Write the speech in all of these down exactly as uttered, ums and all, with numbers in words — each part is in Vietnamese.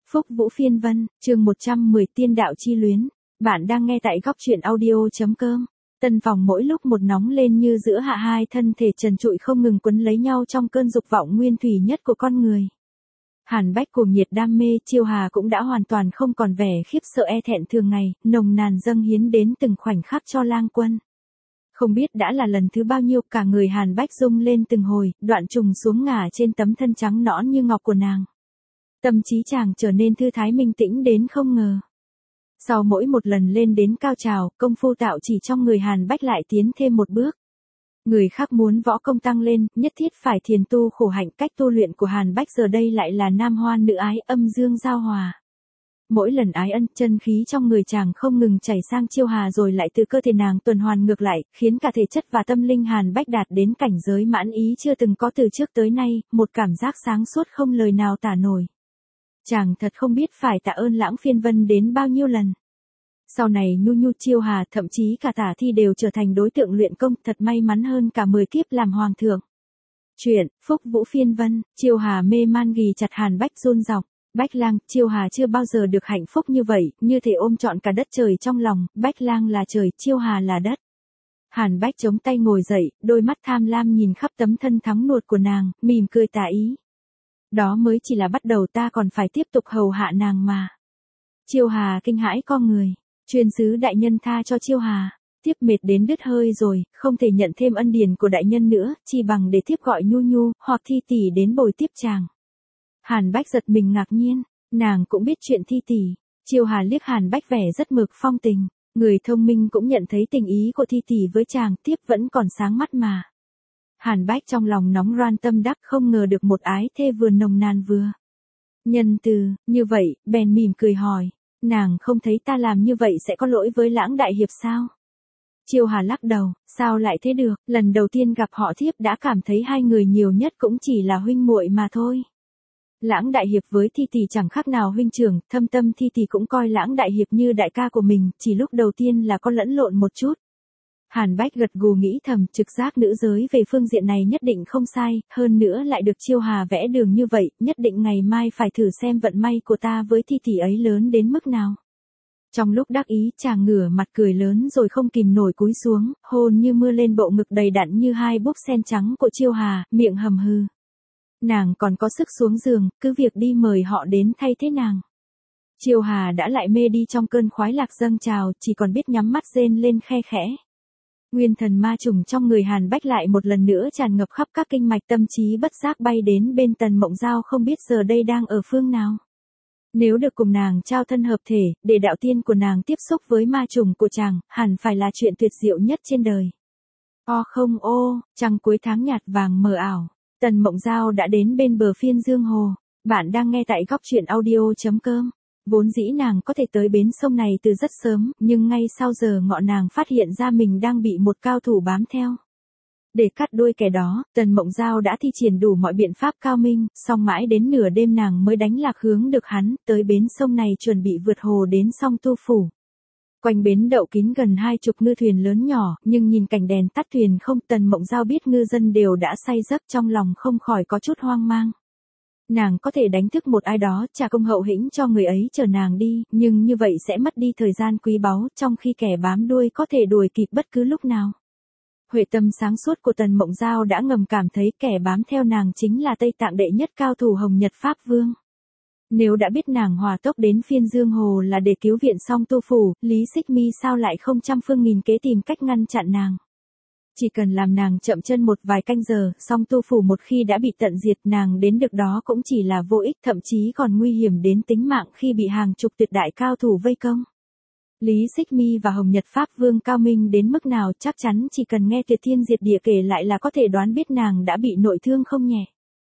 Phúc Vũ Phiên Vân, chương một trăm mười Tiên đạo chi luyến. Bạn đang nghe tại góc truyện audio.com. Tân phòng mỗi lúc một nóng lên như giữa hạ hai thân thể trần trụi không ngừng quấn lấy nhau trong cơn dục vọng nguyên thủy nhất của con người. Hàn Bách cuồng nhiệt đam mê, Chiêu Hà cũng đã hoàn toàn không còn vẻ khiếp sợ e thẹn thường ngày, nồng nàn dâng hiến đến từng khoảnh khắc cho lang quân. Không biết đã là lần thứ bao nhiêu cả người Hàn Bách rung lên từng hồi, đoạn trùng xuống ngả trên tấm thân trắng nõn như ngọc của nàng. Tâm trí chàng trở nên thư thái minh tĩnh đến không ngờ. Sau mỗi một lần lên đến cao trào, công phu tạo chỉ trong người Hàn Bách lại tiến thêm một bước. Người khác muốn võ công tăng lên, nhất thiết phải thiền tu khổ hạnh, cách tu luyện của Hàn Bách giờ đây lại là nam hoan nữ ái, âm dương giao hòa. Mỗi lần ái ân, chân khí trong người chàng không ngừng chảy sang Chiêu Hà rồi lại từ cơ thể nàng tuần hoàn ngược lại, khiến cả thể chất và tâm linh Hàn Bách đạt đến cảnh giới mãn ý chưa từng có từ trước tới nay, một cảm giác sáng suốt không lời nào tả nổi. Chàng thật không biết phải tạ ơn Lãng Phiên Vân đến bao nhiêu lần. Sau này Nhu Nhu, Chiêu Hà, thậm chí cả Tả Thi đều trở thành đối tượng luyện công, thật may mắn hơn cả mười kiếp làm hoàng thượng. Chuyện, Phúc Vũ Phiên Vân, Chiêu Hà mê man ghì chặt Hàn Bách run rọc. Bách Lang, Chiêu Hà chưa bao giờ được hạnh phúc như vậy, như thể ôm trọn cả đất trời trong lòng, Bách Lang là trời, Chiêu Hà là đất. Hàn Bách chống tay ngồi dậy, đôi mắt tham lam nhìn khắp tấm thân thắng nuột của nàng, mỉm cười tà ý. Đó mới chỉ là bắt đầu, ta còn phải tiếp tục hầu hạ nàng mà. Chiêu Hà kinh hãi con người, chuyên sứ đại nhân tha cho Chiêu Hà, tiếp mệt đến đứt hơi rồi, không thể nhận thêm ân điển của đại nhân nữa, chỉ bằng để tiếp gọi Nhu Nhu, hoặc Thi tỷ đến bồi tiếp chàng. Hàn Bách giật mình ngạc nhiên, nàng cũng biết chuyện Thi tỷ. Chiêu Hà liếc Hàn Bách vẻ rất mực phong tình, người thông minh cũng nhận thấy tình ý của Thi tỷ với chàng, tiếp vẫn còn sáng mắt mà. Hàn Bách trong lòng nóng ran tâm đắc, không ngờ được một ái thê vừa nồng nàn vừa nhân từ, như vậy, bèn mỉm cười hỏi, nàng không thấy ta làm như vậy sẽ có lỗi với Lãng đại hiệp sao? Chiêu Hà lắc đầu, sao lại thế được, lần đầu tiên gặp họ thiếp đã cảm thấy hai người nhiều nhất cũng chỉ là huynh muội mà thôi. Lãng đại hiệp với Thi tỷ chẳng khác nào huynh trưởng, thâm tâm Thi tỷ cũng coi Lãng đại hiệp như đại ca của mình, chỉ lúc đầu tiên là có lẫn lộn một chút. Hàn Bách gật gù nghĩ thầm, trực giác nữ giới về phương diện này nhất định không sai, hơn nữa lại được Chiêu Hà vẽ đường như vậy, nhất định ngày mai phải thử xem vận may của ta với Thi tỷ ấy lớn đến mức nào. Trong lúc đắc ý, chàng ngửa mặt cười lớn rồi không kìm nổi cúi xuống, hôn như mưa lên bộ ngực đầy đặn như hai búp sen trắng của Chiêu Hà, miệng hầm hừ. Nàng còn có sức xuống giường, cứ việc đi mời họ đến thay thế nàng. Chiêu Hà đã lại mê đi trong cơn khoái lạc dâng trào, chỉ còn biết nhắm mắt rên lên khe khẽ. Nguyên thần ma trùng trong người Hàn Bách lại một lần nữa tràn ngập khắp các kinh mạch, tâm trí bất giác bay đến bên Tần Mộng Giao, không biết giờ đây đang ở phương nào. Nếu được cùng nàng trao thân hợp thể, để đạo tiên của nàng tiếp xúc với ma trùng của chàng, hẳn phải là chuyện tuyệt diệu nhất trên đời. O không ô, trăng cuối tháng nhạt vàng mờ ảo. Tần Mộng Giao đã đến bên bờ phiên dương hồ. Bạn đang nghe tại góc truyện audio.com. Vốn dĩ nàng có thể tới bến sông này từ rất sớm, nhưng ngay sau giờ ngọ nàng phát hiện ra mình đang bị một cao thủ bám theo. Để cắt đuôi kẻ đó, Tần Mộng Giao đã thi triển đủ mọi biện pháp cao minh, song mãi đến nửa đêm nàng mới đánh lạc hướng được hắn, tới bến sông này chuẩn bị vượt hồ đến song Tu Phủ. Quanh bến đậu kín gần hai chục ngư thuyền lớn nhỏ, nhưng nhìn cảnh đèn tắt thuyền không, Tần Mộng Giao biết ngư dân đều đã say giấc, trong lòng không khỏi có chút hoang mang. Nàng có thể đánh thức một ai đó, trả công hậu hĩnh cho người ấy chờ nàng đi, nhưng như vậy sẽ mất đi thời gian quý báu, trong khi kẻ bám đuôi có thể đuổi kịp bất cứ lúc nào. Huệ tâm sáng suốt của Tần Mộng Giao đã ngầm cảm thấy kẻ bám theo nàng chính là Tây Tạng đệ nhất cao thủ Hồng Nhật Pháp Vương. Nếu đã biết nàng hòa tốc đến phiên dương hồ là để cứu viện song Tu Phủ, Lý Xích Mi sao lại không trăm phương nghìn kế tìm cách ngăn chặn nàng. Chỉ cần làm nàng chậm chân một vài canh giờ, song Tu Phủ một khi đã bị tận diệt, nàng đến được đó cũng chỉ là vô ích, thậm chí còn nguy hiểm đến tính mạng khi bị hàng chục tuyệt đại cao thủ vây công. Lý Xích Mi và Hồng Nhật Pháp Vương cao minh đến mức nào, chắc chắn chỉ cần nghe Tuyệt Thiên Diệt Địa kể lại là có thể đoán biết nàng đã bị nội thương không nhẹ.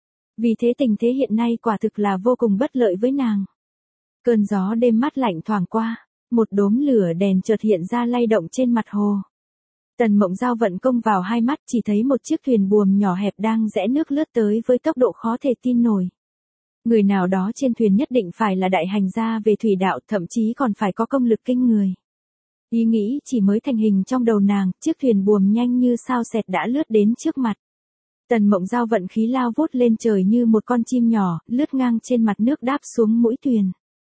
Vì thế tình thế hiện nay quả thực là vô cùng bất lợi với nàng. Cơn gió đêm mát lạnh thoảng qua, một đốm lửa đèn chợt hiện ra lay động trên mặt hồ. Tần Mộng Giao vận công vào hai mắt, chỉ thấy một chiếc thuyền buồm nhỏ hẹp đang rẽ nước lướt tới với tốc độ khó thể tin nổi. Người nào đó trên thuyền nhất định phải là đại hành gia về thủy đạo, thậm chí còn phải có công lực kinh người. Ý nghĩ chỉ mới thành hình trong đầu nàng, chiếc thuyền buồm nhanh như sao xẹt đã lướt đến trước mặt. Tần Mộng Giao vận khí lao vút lên trời như một con chim nhỏ, lướt ngang trên mặt nước đáp xuống mũi thuyền.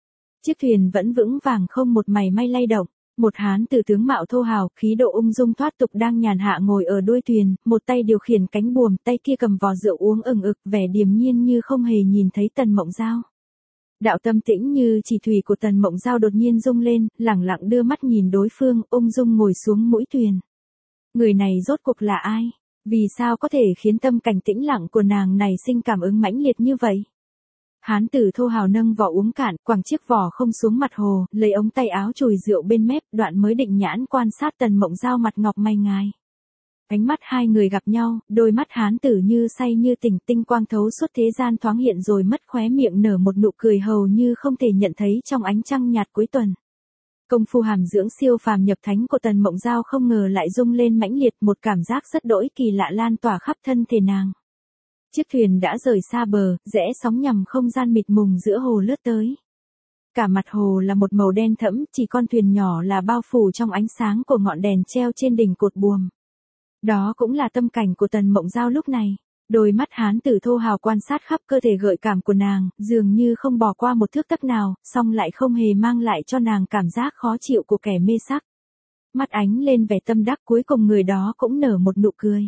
Chiếc thuyền vẫn vững vàng không một mảy may lay động. Một hán tử tướng mạo thô hào, khí độ ung dung thoát tục đang nhàn hạ ngồi ở đuôi thuyền, một tay điều khiển cánh buồm, tay kia cầm vò rượu uống ừng ực, vẻ điềm nhiên như không hề nhìn thấy Tần Mộng Giao. Đạo tâm tĩnh như chỉ thủy của Tần Mộng Giao đột nhiên rung lên, lẳng lặng đưa mắt nhìn đối phương, ung dung ngồi xuống mũi thuyền. Người này rốt cuộc là ai? Vì sao có thể khiến tâm cảnh tĩnh lặng của nàng này sinh cảm ứng mãnh liệt như vậy? Hán tử thô hào nâng vỏ uống cạn, quẳng chiếc vỏ không xuống mặt hồ, lấy ống tay áo chùi rượu bên mép, đoạn mới định nhãn quan sát Tần Mộng Giao mặt ngọc mày ngài. Ánh mắt hai người gặp nhau, đôi mắt hán tử như say như tỉnh, tinh quang thấu suốt thế gian thoáng hiện rồi mất, khóe miệng nở một nụ cười hầu như không thể nhận thấy trong ánh trăng nhạt cuối tuần. Công phu hàm dưỡng siêu phàm nhập thánh của Tần Mộng Giao không ngờ lại rung lên mãnh liệt, một cảm giác rất đỗi kỳ lạ lan tỏa khắp thân thể nàng. Chiếc thuyền đã rời xa bờ, rẽ sóng nhằm không gian mịt mùng giữa hồ lướt tới. Cả mặt hồ là một màu đen thẫm, chỉ con thuyền nhỏ là bao phủ trong ánh sáng của ngọn đèn treo trên đỉnh cột buồm. Đó cũng là tâm cảnh của Tần Mộng Giao lúc này. Đôi mắt hán tử thô hào quan sát khắp cơ thể gợi cảm của nàng, dường như không bỏ qua một thước tấc nào, song lại không hề mang lại cho nàng cảm giác khó chịu của kẻ mê sắc. Mắt ánh lên vẻ tâm đắc, cuối cùng người đó cũng nở một nụ cười.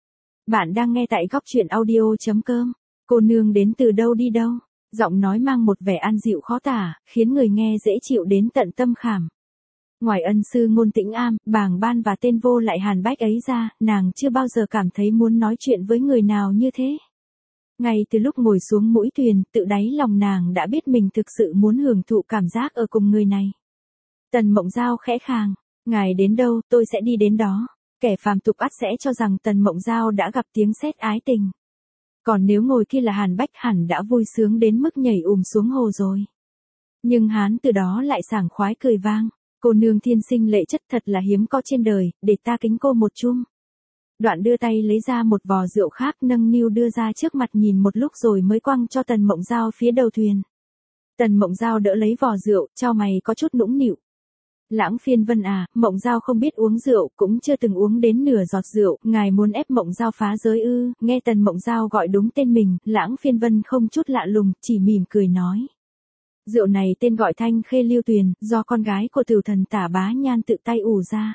Bạn đang nghe tại góc truyện audio chấm com. Cô nương đến từ đâu đi đâu? Giọng nói mang một vẻ an dịu khó tả, khiến người nghe dễ chịu đến tận tâm khảm. Ngoài ân sư Ngôn Tĩnh Am, bàng ban và tên vô lại Hàn Bách ấy ra, nàng chưa bao giờ cảm thấy muốn nói chuyện với người nào như thế. Ngay từ lúc ngồi xuống mũi thuyền, tự đáy lòng nàng đã biết mình thực sự muốn hưởng thụ cảm giác ở cùng người này. Tần Mộng Giao khẽ khàng, ngài đến đâu, tôi sẽ đi đến đó. Kẻ phàm tục ắt sẽ cho rằng Tần Mộng Giao đã gặp tiếng sét ái tình. Còn nếu ngồi kia là Hàn Bách hẳn đã vui sướng đến mức nhảy ùm xuống hồ rồi. Nhưng hán từ đó lại sảng khoái cười vang. Cô nương thiên sinh lệ chất thật là hiếm có trên đời, để ta kính cô một chung. Đoạn đưa tay lấy ra một vò rượu khác, nâng niu đưa ra trước mặt nhìn một lúc rồi mới quăng cho Tần Mộng Giao phía đầu thuyền. Tần Mộng Giao đỡ lấy vò rượu, chau mày có chút nũng nịu. Lãng Phiên Vân à, Mộng Giao không biết uống rượu, cũng chưa từng uống đến nửa giọt rượu, ngài muốn ép Mộng Giao phá giới ư? Nghe Tần Mộng Giao gọi đúng tên mình, Lãng Phiên Vân không chút lạ lùng, chỉ mỉm cười nói. Rượu này tên gọi Thanh Khê Lưu Tuyền, do con gái của Tửu Thần Tả Bá Nhan tự tay ủ ra.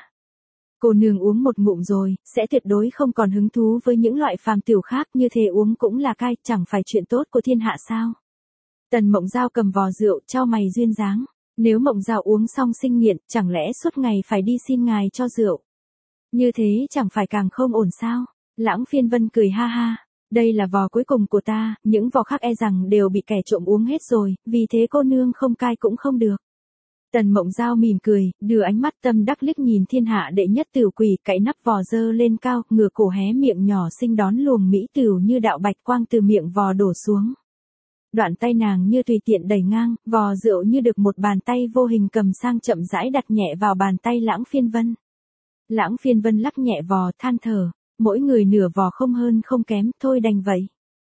Cô nương uống một ngụm rồi, sẽ tuyệt đối không còn hứng thú với những loại phàm tiểu khác, như thế uống cũng là cai, chẳng phải chuyện tốt của thiên hạ sao? Tần Mộng Giao cầm vò rượu, chau mày duyên dáng. Nếu Mộng Giao uống xong sinh nghiện, chẳng lẽ suốt ngày phải đi xin ngài cho rượu? Như thế chẳng phải càng không ổn sao? Lãng Phiên Vân cười ha ha. Đây là vò cuối cùng của ta, những vò khác e rằng đều bị kẻ trộm uống hết rồi, vì thế cô nương không cai cũng không được. Tần Mộng Giao mỉm cười, đưa ánh mắt tâm đắc liếc nhìn thiên hạ đệ nhất tửu quỷ, cạy nắp vò dơ lên cao, ngửa cổ hé miệng nhỏ xinh đón luồng mỹ tửu như đạo bạch quang từ miệng vò đổ xuống. Đoạn tay nàng như tùy tiện đẩy ngang, vò rượu như được một bàn tay vô hình cầm sang chậm rãi đặt nhẹ vào bàn tay Lãng Phiên Vân. Lãng Phiên Vân lắc nhẹ vò, than thở, mỗi người nửa vò không hơn không kém, thôi đành vậy.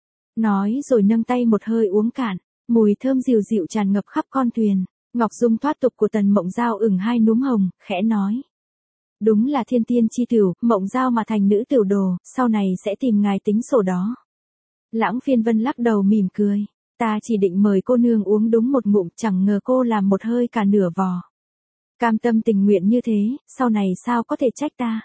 Nói rồi nâng tay một hơi uống cạn, mùi thơm dịu dịu tràn ngập khắp con thuyền. Ngọc dung thoát tục của Tần Mộng Giao ửng hai núm hồng, khẽ nói. Đúng là thiên tiên chi tửu, Mộng Giao mà thành nữ tửu đồ, sau này sẽ tìm ngài tính sổ đó. Lãng Phiên Vân lắc đầu mỉm cười. Ta chỉ định mời cô nương uống đúng một ngụm, chẳng ngờ cô làm một hơi cả nửa vò. Cam tâm tình nguyện như thế, sau này sao có thể trách ta.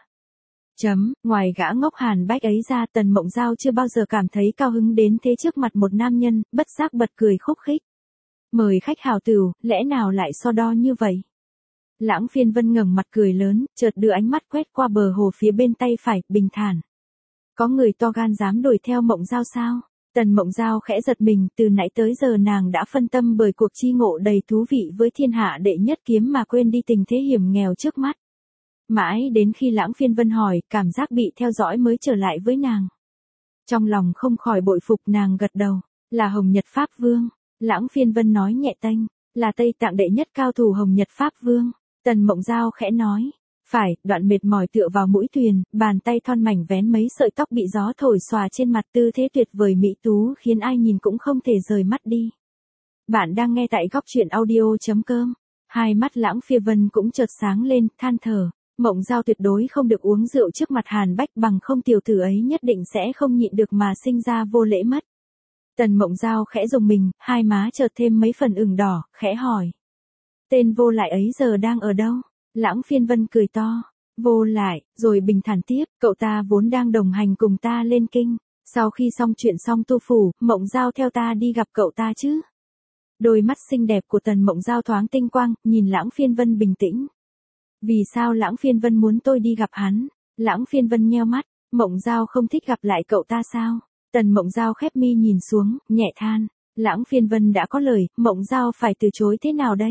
Chấm, ngoài gã ngốc Hàn Bách ấy ra, Tần Mộng Giao chưa bao giờ cảm thấy cao hứng đến thế trước mặt một nam nhân, bất giác bật cười khúc khích. Mời khách hào tửu, lẽ nào lại so đo như vậy? Lãng Phiên Vân ngẩng mặt cười lớn, chợt đưa ánh mắt quét qua bờ hồ phía bên tay phải, bình thản. Có người to gan dám đuổi theo Mộng Giao sao? Tần Mộng Giao khẽ giật mình, từ nãy tới giờ nàng đã phân tâm bởi cuộc chi ngộ đầy thú vị với thiên hạ đệ nhất kiếm mà quên đi tình thế hiểm nghèo trước mắt. Mãi đến khi Lãng Phiên Vân hỏi, cảm giác bị theo dõi mới trở lại với nàng. Trong lòng không khỏi bội phục, nàng gật đầu, là Hồng Nhật Pháp Vương. Lãng Phiên Vân nói nhẹ tênh, là Tây Tạng đệ nhất cao thủ Hồng Nhật Pháp Vương. Tần Mộng Giao khẽ nói, phải, đoạn mệt mỏi tựa vào mũi thuyền, bàn tay thon mảnh vén mấy sợi tóc bị gió thổi xòa trên mặt, tư thế tuyệt vời mỹ tú khiến ai nhìn cũng không thể rời mắt đi. Bạn đang nghe tại góc truyện audio chấm com. Hai mắt Lãng Phiên Vân cũng chợt sáng lên, than thở. Mộng Giao tuyệt đối không được uống rượu trước mặt Hàn Bách, bằng không tiểu tử ấy nhất định sẽ không nhịn được mà sinh ra vô lễ mất. Tần Mộng Giao khẽ rùng mình, hai má chợt thêm mấy phần ửng đỏ, khẽ hỏi. Tên vô lại ấy giờ đang ở đâu? Lãng Phiên Vân cười to. Vô lại, rồi bình thản tiếp, cậu ta vốn đang đồng hành cùng ta lên kinh. Sau khi xong chuyện xong tu phủ, Mộng Giao theo ta đi gặp cậu ta chứ. Đôi mắt xinh đẹp của Tần Mộng Giao thoáng tinh quang, nhìn Lãng Phiên Vân bình tĩnh. Vì sao Lãng Phiên Vân muốn tôi đi gặp hắn? Lãng Phiên Vân nheo mắt, Mộng Giao không thích gặp lại cậu ta sao? Tần Mộng Giao khép mi nhìn xuống, nhẹ than. Lãng Phiên Vân đã có lời, Mộng Giao phải từ chối thế nào đây?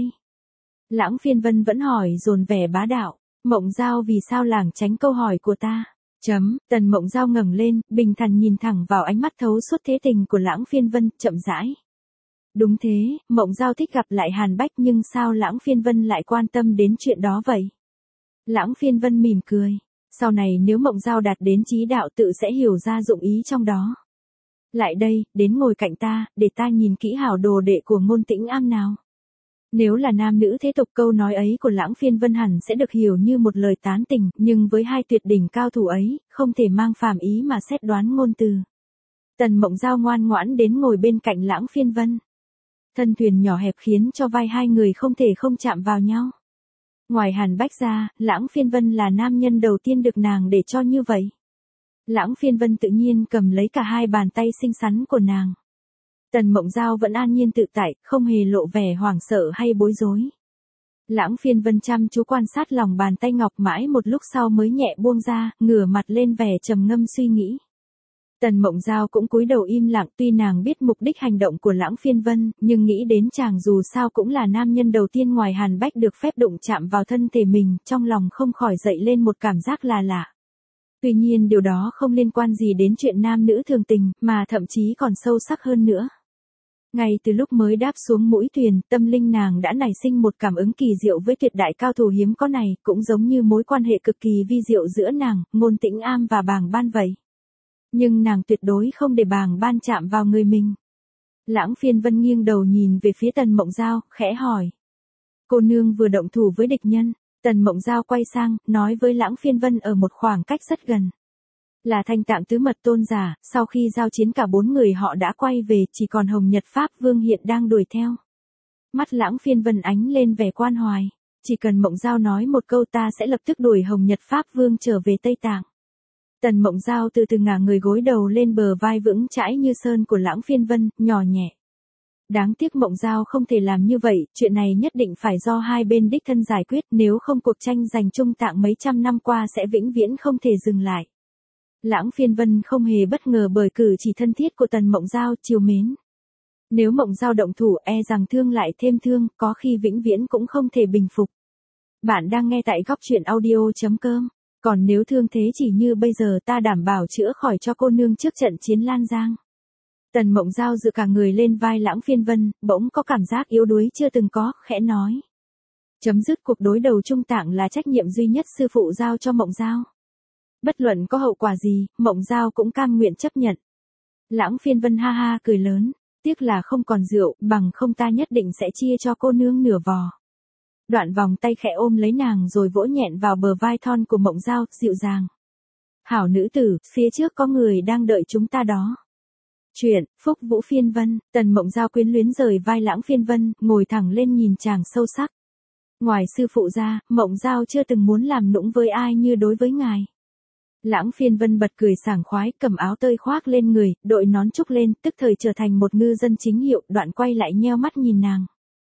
Lãng Phiên Vân vẫn hỏi dồn vẻ bá đạo. Mộng Giao vì sao lảng tránh câu hỏi của ta? Chấm, Tần Mộng Giao ngẩng lên, bình thản nhìn thẳng vào ánh mắt thấu suốt thế tình của Lãng Phiên Vân, chậm rãi. Đúng thế, Mộng Giao thích gặp lại Hàn Bách nhưng sao Lãng Phiên Vân lại quan tâm đến chuyện đó vậy? Lãng Phiên Vân mỉm cười. Sau này nếu Mộng Giao đạt đến chí đạo tự sẽ hiểu ra dụng ý trong đó. Lại đây, đến ngồi cạnh ta, để ta nhìn kỹ hảo đồ đệ của Ngôn Tĩnh Am nào. Nếu là nam nữ thế tục câu nói ấy của Lãng Phiên Vân hẳn sẽ được hiểu như một lời tán tình, nhưng với hai tuyệt đỉnh cao thủ ấy, không thể mang phàm ý mà xét đoán ngôn từ. Tần Mộng Giao ngoan ngoãn đến ngồi bên cạnh Lãng Phiên Vân. Thân thuyền nhỏ hẹp khiến cho vai hai người không thể không chạm vào nhau. Ngoài Hàn Bách ra, Lãng Phiên Vân là nam nhân đầu tiên được nàng để cho như vậy. Lãng Phiên Vân tự nhiên cầm lấy cả hai bàn tay xinh xắn của nàng. Tần Mộng Giao vẫn an nhiên tự tại, không hề lộ vẻ hoảng sợ hay bối rối. Lãng Phiên Vân chăm chú quan sát lòng bàn tay ngọc mãi một lúc sau mới nhẹ buông ra, ngửa mặt lên vẻ trầm ngâm suy nghĩ. Tần Mộng Giao cũng cúi đầu im lặng, tuy nàng biết mục đích hành động của Lãng Phiên Vân, nhưng nghĩ đến chàng dù sao cũng là nam nhân đầu tiên ngoài Hàn Bách được phép đụng chạm vào thân thể mình, trong lòng không khỏi dậy lên một cảm giác là lạ. Tuy nhiên điều đó không liên quan gì đến chuyện nam nữ thường tình, mà thậm chí còn sâu sắc hơn nữa. Ngay từ lúc mới đáp xuống mũi thuyền, tâm linh nàng đã nảy sinh một cảm ứng kỳ diệu với tuyệt đại cao thủ hiếm có này, cũng giống như mối quan hệ cực kỳ vi diệu giữa nàng, Ngôn Tĩnh Am và Bàng Ban vậy. Nhưng nàng tuyệt đối không để Bàng Ban chạm vào người mình. Lãng Phiên Vân nghiêng đầu nhìn về phía Tần Mộng Giao, khẽ hỏi. Cô nương vừa động thủ với địch nhân. Tần Mộng Giao quay sang, nói với Lãng Phiên Vân ở một khoảng cách rất gần. Là Thanh Tạng Tứ Mật Tôn giả, sau khi giao chiến cả bốn người họ đã quay về, chỉ còn Hồng Nhật Pháp Vương hiện đang đuổi theo. Mắt Lãng Phiên Vân ánh lên vẻ quan hoài. Chỉ cần Mộng Giao nói một câu ta sẽ lập tức đuổi Hồng Nhật Pháp Vương trở về Tây Tạng. Tần Mộng Giao từ từ ngả người gối đầu lên bờ vai vững chãi như sơn của Lãng Phiên Vân, nhỏ nhẹ. Đáng tiếc Mộng Giao không thể làm như vậy, chuyện này nhất định phải do hai bên đích thân giải quyết, nếu không cuộc tranh giành Trung Tạng mấy trăm năm qua sẽ vĩnh viễn không thể dừng lại. Lãng Phiên Vân không hề bất ngờ bởi cử chỉ thân thiết của Tần Mộng Giao, chiều mến. Nếu Mộng Giao động thủ e rằng thương lại thêm thương, có khi vĩnh viễn cũng không thể bình phục. Bạn đang nghe tại góc truyện audio chấm com. Còn nếu thương thế chỉ như bây giờ ta đảm bảo chữa khỏi cho cô nương trước trận chiến Lan Giang. Tần Mộng Giao dựa cả người lên vai Lãng Phiên Vân, bỗng có cảm giác yếu đuối chưa từng có, khẽ nói. Chấm dứt cuộc đối đầu Trung Tạng là trách nhiệm duy nhất sư phụ giao cho Mộng Giao. Bất luận có hậu quả gì, Mộng Giao cũng cam nguyện chấp nhận. Lãng Phiên Vân ha ha cười lớn, tiếc là không còn rượu, bằng không ta nhất định sẽ chia cho cô nương nửa vò. Đoạn vòng tay khẽ ôm lấy nàng rồi vỗ nhẹn vào bờ vai thon của Mộng Giao, dịu dàng. Hảo nữ tử, phía trước có người đang đợi chúng ta đó. Chuyện, Phúc Vũ Phiên Vân, Tần Mộng Giao quyến luyến rời vai Lãng Phiên Vân, ngồi thẳng lên nhìn chàng sâu sắc. Ngoài sư phụ ra, Mộng Giao chưa từng muốn làm nũng với ai như đối với ngài. Lãng Phiên Vân bật cười sảng khoái, cầm áo tơi khoác lên người, đội nón trúc lên, tức thời trở thành một ngư dân chính hiệu, đoạn quay lại nheo mắt nhìn nàng.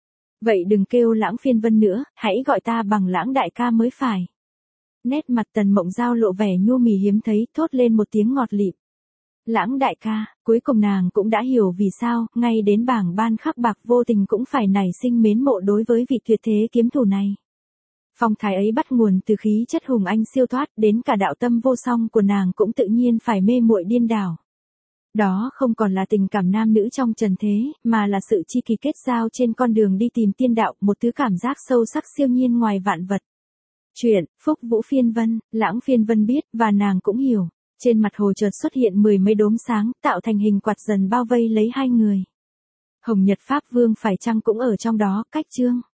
Vậy đừng kêu Lãng Phiên Vân nữa, hãy gọi ta bằng Lãng đại ca mới phải. Nét mặt Tần Mộng Giao lộ vẻ nhu mì hiếm thấy, thốt lên một tiếng ngọt lịm. Lãng đại ca, cuối cùng nàng cũng đã hiểu vì sao, ngay đến Bàng Ban khắc bạc vô tình cũng phải nảy sinh mến mộ đối với vị tuyệt thế kiếm thủ này. Phong thái ấy bắt nguồn từ khí chất hùng anh siêu thoát, đến cả đạo tâm vô song của nàng cũng tự nhiên phải mê muội điên đảo. Đó không còn là tình cảm nam nữ trong trần thế, mà là sự chi kỳ kết giao trên con đường đi tìm tiên đạo, một thứ cảm giác sâu sắc siêu nhiên ngoài vạn vật. Chuyện, Phúc Vũ Phiên Vân, Lãng Phiên Vân biết, và nàng cũng hiểu. Trên mặt hồ chợt xuất hiện mười mấy đốm sáng, tạo thành hình quạt dần bao vây lấy hai người. Hồng Nhật Pháp Vương phải chăng cũng ở trong đó, cách chương.